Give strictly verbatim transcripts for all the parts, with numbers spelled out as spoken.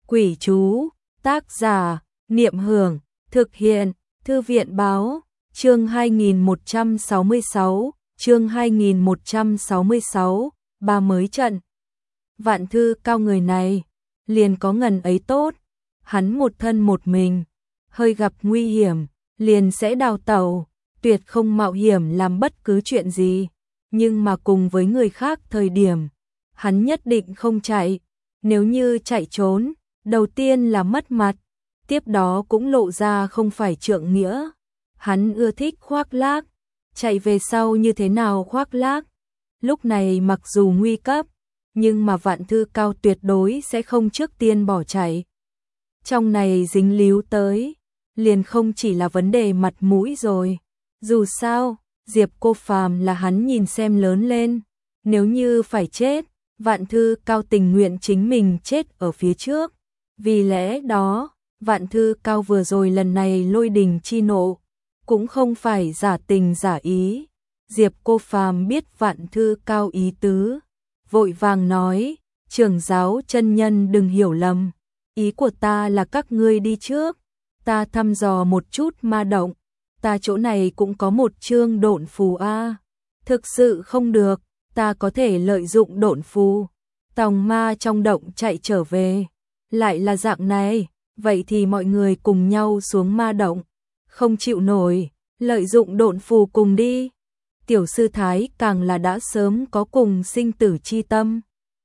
Quỷ chú, tác giả, Niệm Hưởng, thực hiện, Thư viện báo, chương hai nghìn một trăm sáu mươi sáu, chương hai nghìn một trăm sáu mươi sáu, ba mới trận. Vạn Thư Cao người này, liền có ngần ấy tốt, hắn một thân một mình, hơi gặp nguy hiểm, liền sẽ đào tẩu, tuyệt không mạo hiểm làm bất cứ chuyện gì, nhưng mà cùng với người khác thời điểm, hắn nhất định không chạy, nếu như chạy trốn, đầu tiên là mất mặt, tiếp đó cũng lộ ra không phải trượng nghĩa. Hắn ưa thích khoác lác, chạy về sau như thế nào khoác lác. Lúc này mặc dù nguy cấp, nhưng mà Vạn Thư Cao tuyệt đối sẽ không trước tiên bỏ chạy. Trong này dính líu tới, liền không chỉ là vấn đề mặt mũi rồi. Dù sao, Diệp Cô Phàm là hắn nhìn xem lớn lên, nếu như phải chết, Vạn Thư Cao tình nguyện chính mình chết ở phía trước. Vì lẽ đó, Vạn Thư Cao vừa rồi lần này lôi đình chi nộ, cũng không phải giả tình giả ý. Diệp Cô Phàm biết Vạn Thư Cao ý tứ, vội vàng nói, trưởng giáo chân nhân đừng hiểu lầm, ý của ta là các ngươi đi trước, ta thăm dò một chút ma động, ta chỗ này cũng có một chương độn phù a, thực sự không được, ta có thể lợi dụng độn phù, tòng ma trong động chạy trở về, lại là dạng này, vậy thì mọi người cùng nhau xuống ma động, không chịu nổi, lợi dụng độn phù cùng đi. Tiểu sư Thái càng là đã sớm có cùng sinh tử chi tâm.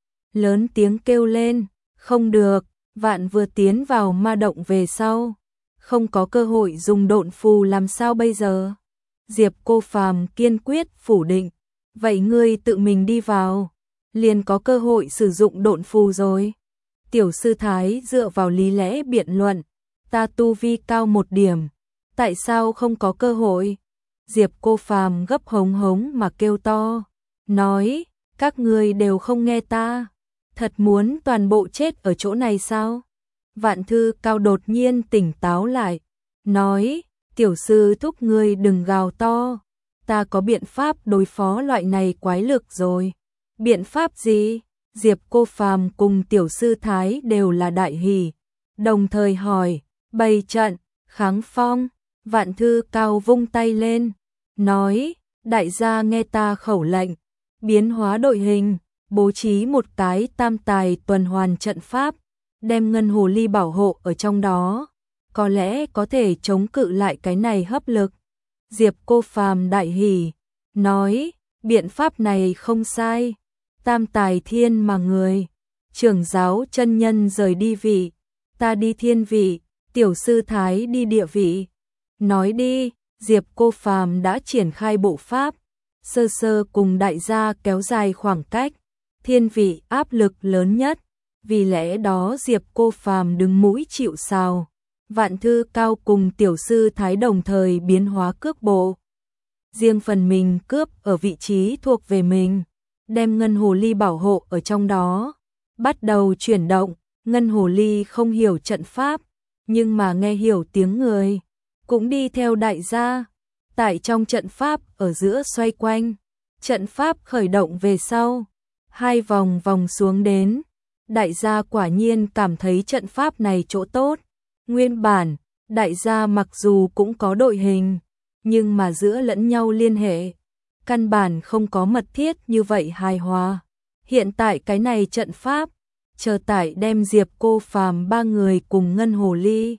Lớn tiếng kêu lên, không được, Vạn vừa tiến vào ma động về sau, không có cơ hội dùng độn phù làm sao bây giờ? Diệp Cô Phàm kiên quyết phủ định, vậy ngươi tự mình đi vào, liền có cơ hội sử dụng độn phù rồi. Tiểu sư Thái dựa vào lý lẽ biện luận, ta tu vi cao một điểm, tại sao không có cơ hội? Diệp Cô Phàm gấp hống hống mà kêu to, nói, các ngươi đều không nghe ta, thật muốn toàn bộ chết ở chỗ này sao? Vạn Thư Cao đột nhiên tỉnh táo lại, nói, tiểu sư thúc ngươi đừng gào to, ta có biện pháp đối phó loại này quái lực rồi. Biện pháp gì? Diệp Cô Phàm cùng tiểu sư Thái đều là đại hỉ, đồng thời hỏi, bày trận, kháng phong. Vạn Thư Cao vung tay lên, nói, đại gia nghe ta khẩu lệnh, biến hóa đội hình, bố trí một cái tam tài tuần hoàn trận pháp, đem ngân hồ ly bảo hộ ở trong đó, có lẽ có thể chống cự lại cái này hấp lực. Diệp Cô Phàm đại hỉ, nói, biện pháp này không sai, tam tài thiên mà người, trưởng giáo chân nhân rời đi vị, ta đi thiên vị, tiểu sư Thái đi địa vị. Nói đi, Diệp Cô Phàm đã triển khai bộ pháp, sơ sơ cùng đại gia kéo dài khoảng cách, thiên vị áp lực lớn nhất, vì lẽ đó Diệp Cô Phàm đứng mũi chịu sào. Vạn Thư Cao cùng tiểu sư Thái đồng thời biến hóa cước bộ, riêng phần mình cướp ở vị trí thuộc về mình, đem ngân hồ ly bảo hộ ở trong đó, bắt đầu chuyển động. Ngân hồ ly không hiểu trận pháp, nhưng mà nghe hiểu tiếng người, cũng đi theo đại gia, tại trong trận pháp ở giữa xoay quanh, trận pháp khởi động về sau, hai vòng vòng xuống đến, đại gia quả nhiên cảm thấy trận pháp này chỗ tốt. Nguyên bản, đại gia mặc dù cũng có đội hình, nhưng mà giữa lẫn nhau liên hệ, căn bản không có mật thiết như vậy hài hòa. Hiện tại cái này trận pháp, chờ tải đem Diệp Cô Phàm ba người cùng ngân hồ ly,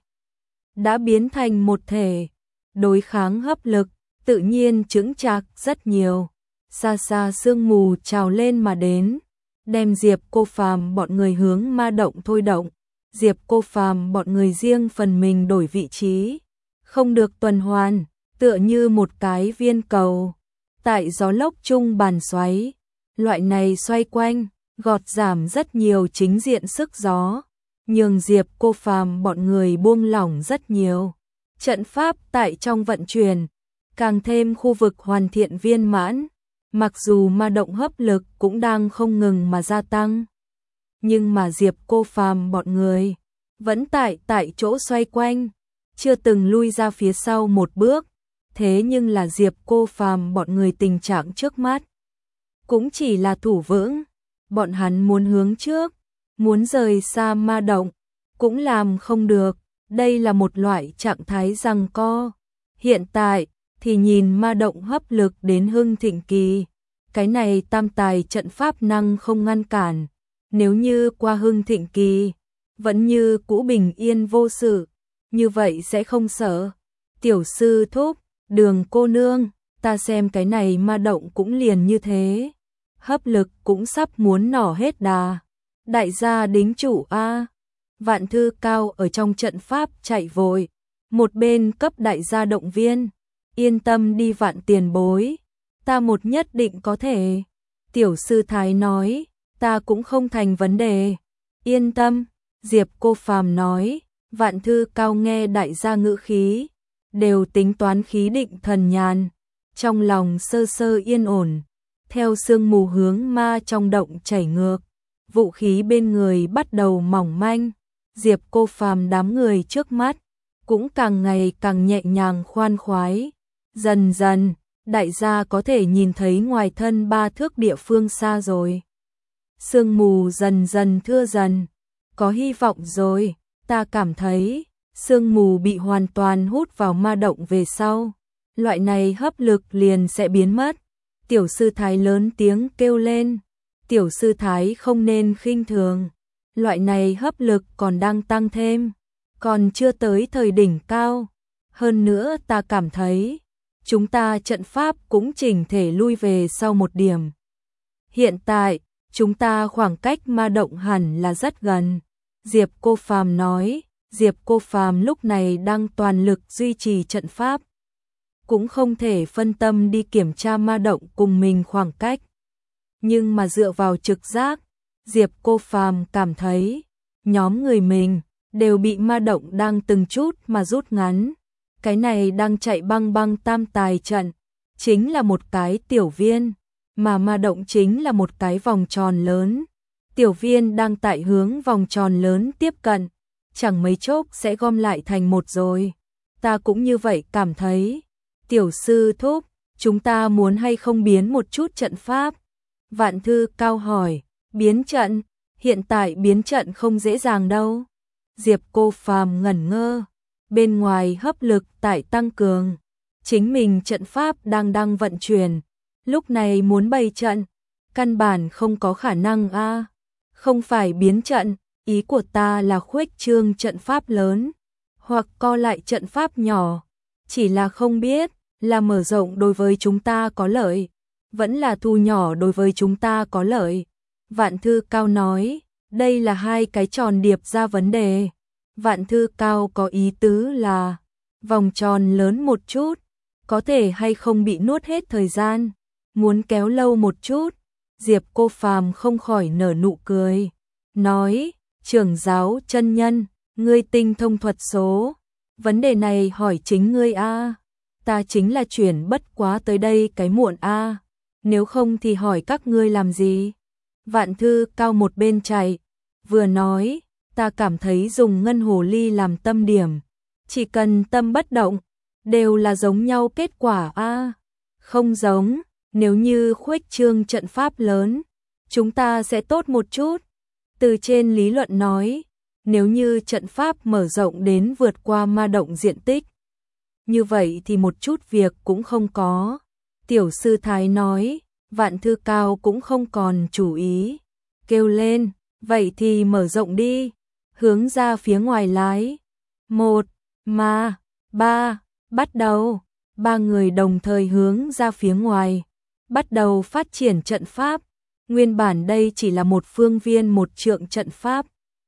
đã biến thành một thể, đối kháng hấp lực, tự nhiên chững chạc rất nhiều. Xa xa sương mù trào lên mà đến, đem Diệp Cô Phàm bọn người hướng ma động thôi động. Diệp Cô Phàm bọn người riêng phần mình đổi vị trí, không được tuần hoàn, tựa như một cái viên cầu, tại gió lốc chung bàn xoáy, loại này xoay quanh, gọt giảm rất nhiều chính diện sức gió, nhường Diệp Cô Phàm bọn người buông lỏng rất nhiều. Trận pháp tại trong vận chuyển, càng thêm khu vực hoàn thiện viên mãn, mặc dù ma động hấp lực cũng đang không ngừng mà gia tăng, nhưng mà Diệp Cô Phàm bọn người vẫn tại tại chỗ xoay quanh, chưa từng lui ra phía sau một bước. Thế nhưng là Diệp Cô Phàm bọn người tình trạng trước mắt cũng chỉ là thủ vững, bọn hắn muốn hướng trước, muốn rời xa ma động, cũng làm không được, đây là một loại trạng thái giằng co. Hiện tại thì nhìn ma động hấp lực đến hưng thịnh kỳ, cái này tam tài trận pháp năng không ngăn cản, nếu như qua hưng thịnh kỳ, vẫn như cũ bình yên vô sự, như vậy sẽ không sợ. Tiểu sư thúc, Đường cô nương, ta xem cái này ma động cũng liền như thế, hấp lực cũng sắp muốn nỏ hết đà. Đại gia đính chủ a. Vạn Thư Cao ở trong trận pháp chạy vội, một bên cấp đại gia động viên, yên tâm đi Vạn tiền bối, ta một nhất định có thể. Tiểu sư thái nói, ta cũng không thành vấn đề, yên tâm. Diệp Cô Phàm nói, Vạn Thư Cao nghe đại gia ngữ khí, đều tính toán khí định thần nhàn, trong lòng sơ sơ yên ổn, theo sương mù hướng ma trong động chảy ngược, vũ khí bên người bắt đầu mỏng manh, Diệp Cô Phàm đám người trước mắt cũng càng ngày càng nhẹ nhàng khoan khoái. Dần dần, đại gia có thể nhìn thấy ngoài thân ba thước địa phương xa rồi. Sương mù dần dần thưa dần, có hy vọng rồi, ta cảm thấy sương mù bị hoàn toàn hút vào ma động về sau, loại này hấp lực liền sẽ biến mất. Tiểu sư thái lớn tiếng kêu lên, tiểu sư thái không nên khinh thường, loại này hấp lực còn đang tăng thêm, còn chưa tới thời đỉnh cao. Hơn nữa ta cảm thấy, chúng ta trận pháp cũng chỉnh thể lui về sau một điểm. Hiện tại, chúng ta khoảng cách ma động hẳn là rất gần. Diệp Cô Phàm nói, Diệp Cô Phàm lúc này đang toàn lực duy trì trận pháp, cũng không thể phân tâm đi kiểm tra ma động cùng mình khoảng cách. Nhưng mà dựa vào trực giác, Diệp Cô Phàm cảm thấy, nhóm người mình đều bị ma động đang từng chút mà rút ngắn. Cái này đang chạy băng băng tam tài trận, chính là một cái tiểu viên, mà ma động chính là một cái vòng tròn lớn. Tiểu viên đang tại hướng vòng tròn lớn tiếp cận, chẳng mấy chốc sẽ gom lại thành một rồi. Ta cũng như vậy cảm thấy. Tiểu sư thúc, chúng ta muốn hay không biến một chút trận pháp? Vạn Thư Cao hỏi, biến trận? Hiện tại biến trận không dễ dàng đâu. Diệp Cô Phàm ngẩn ngơ, bên ngoài hấp lực tại tăng cường, chính mình trận pháp đang đang vận chuyển, lúc này muốn bày trận, căn bản không có khả năng a. À. Không phải biến trận, ý của ta là khuếch trương trận pháp lớn, hoặc co lại trận pháp nhỏ, chỉ là không biết là mở rộng đối với chúng ta có lợi, vẫn là thu nhỏ đối với chúng ta có lợi. Vạn Thư Cao nói, đây là hai cái tròn điệp ra vấn đề. Vạn Thư Cao có ý tứ là, vòng tròn lớn một chút, có thể hay không bị nuốt hết thời gian, muốn kéo lâu một chút. Diệp Cô Phàm không khỏi nở nụ cười, nói, trưởng giáo chân nhân, ngươi tinh thông thuật số, vấn đề này hỏi chính ngươi a. Ta chính là chuyển bất quá tới đây cái muộn a, nếu không thì hỏi các ngươi làm gì. Vạn Thư Cao một bên chạy, vừa nói, ta cảm thấy dùng ngân hồ ly làm tâm điểm, chỉ cần tâm bất động, đều là giống nhau kết quả a. Không giống, nếu như khuếch trương trận pháp lớn, chúng ta sẽ tốt một chút. Từ trên lý luận nói, nếu như trận pháp mở rộng đến vượt qua ma động diện tích, như vậy thì một chút việc cũng không có. Tiểu sư thái nói, Vạn Thư Cao cũng không còn chủ ý, kêu lên, vậy thì mở rộng đi, hướng ra phía ngoài lái. Một, ma, ba, bắt đầu. Ba người đồng thời hướng ra phía ngoài, bắt đầu phát triển trận pháp. Nguyên bản đây chỉ là một phương viên một trượng trận pháp,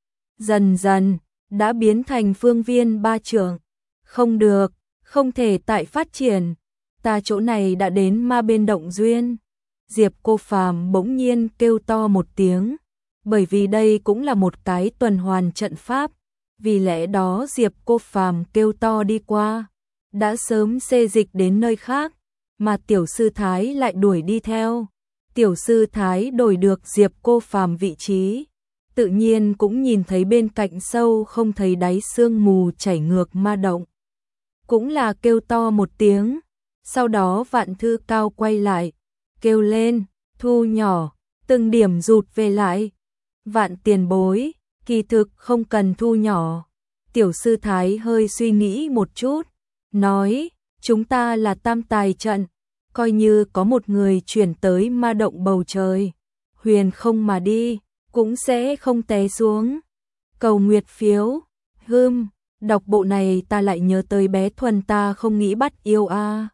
dần dần đã biến thành phương viên ba trượng. Không được, không thể tại phát triển, ta chỗ này đã đến ma bên động duyên. Diệp Cô Phàm bỗng nhiên kêu to một tiếng, bởi vì đây cũng là một cái tuần hoàn trận pháp, vì lẽ đó Diệp Cô Phàm kêu to đi qua, đã sớm xê dịch đến nơi khác, mà tiểu sư thái lại đuổi đi theo. Tiểu sư thái đổi được Diệp Cô Phàm vị trí, tự nhiên cũng nhìn thấy bên cạnh sâu không thấy đáy sương mù chảy ngược ma động, cũng là kêu to một tiếng. Sau đó Vạn Thư Cao quay lại, kêu lên, thu nhỏ, từng điểm rụt về lại. Vạn tiền bối, Kỳ thực không cần thu nhỏ. Tiểu sư thái hơi suy nghĩ một chút, nói, chúng ta là tam tài trận, coi như có một người chuyển tới ma động bầu trời, huyền không mà đi, cũng sẽ không té xuống. Cầu nguyệt phiếu, hưm, đọc bộ này ta lại nhớ tới bé Thuần ta không nghĩ bắt yêu a.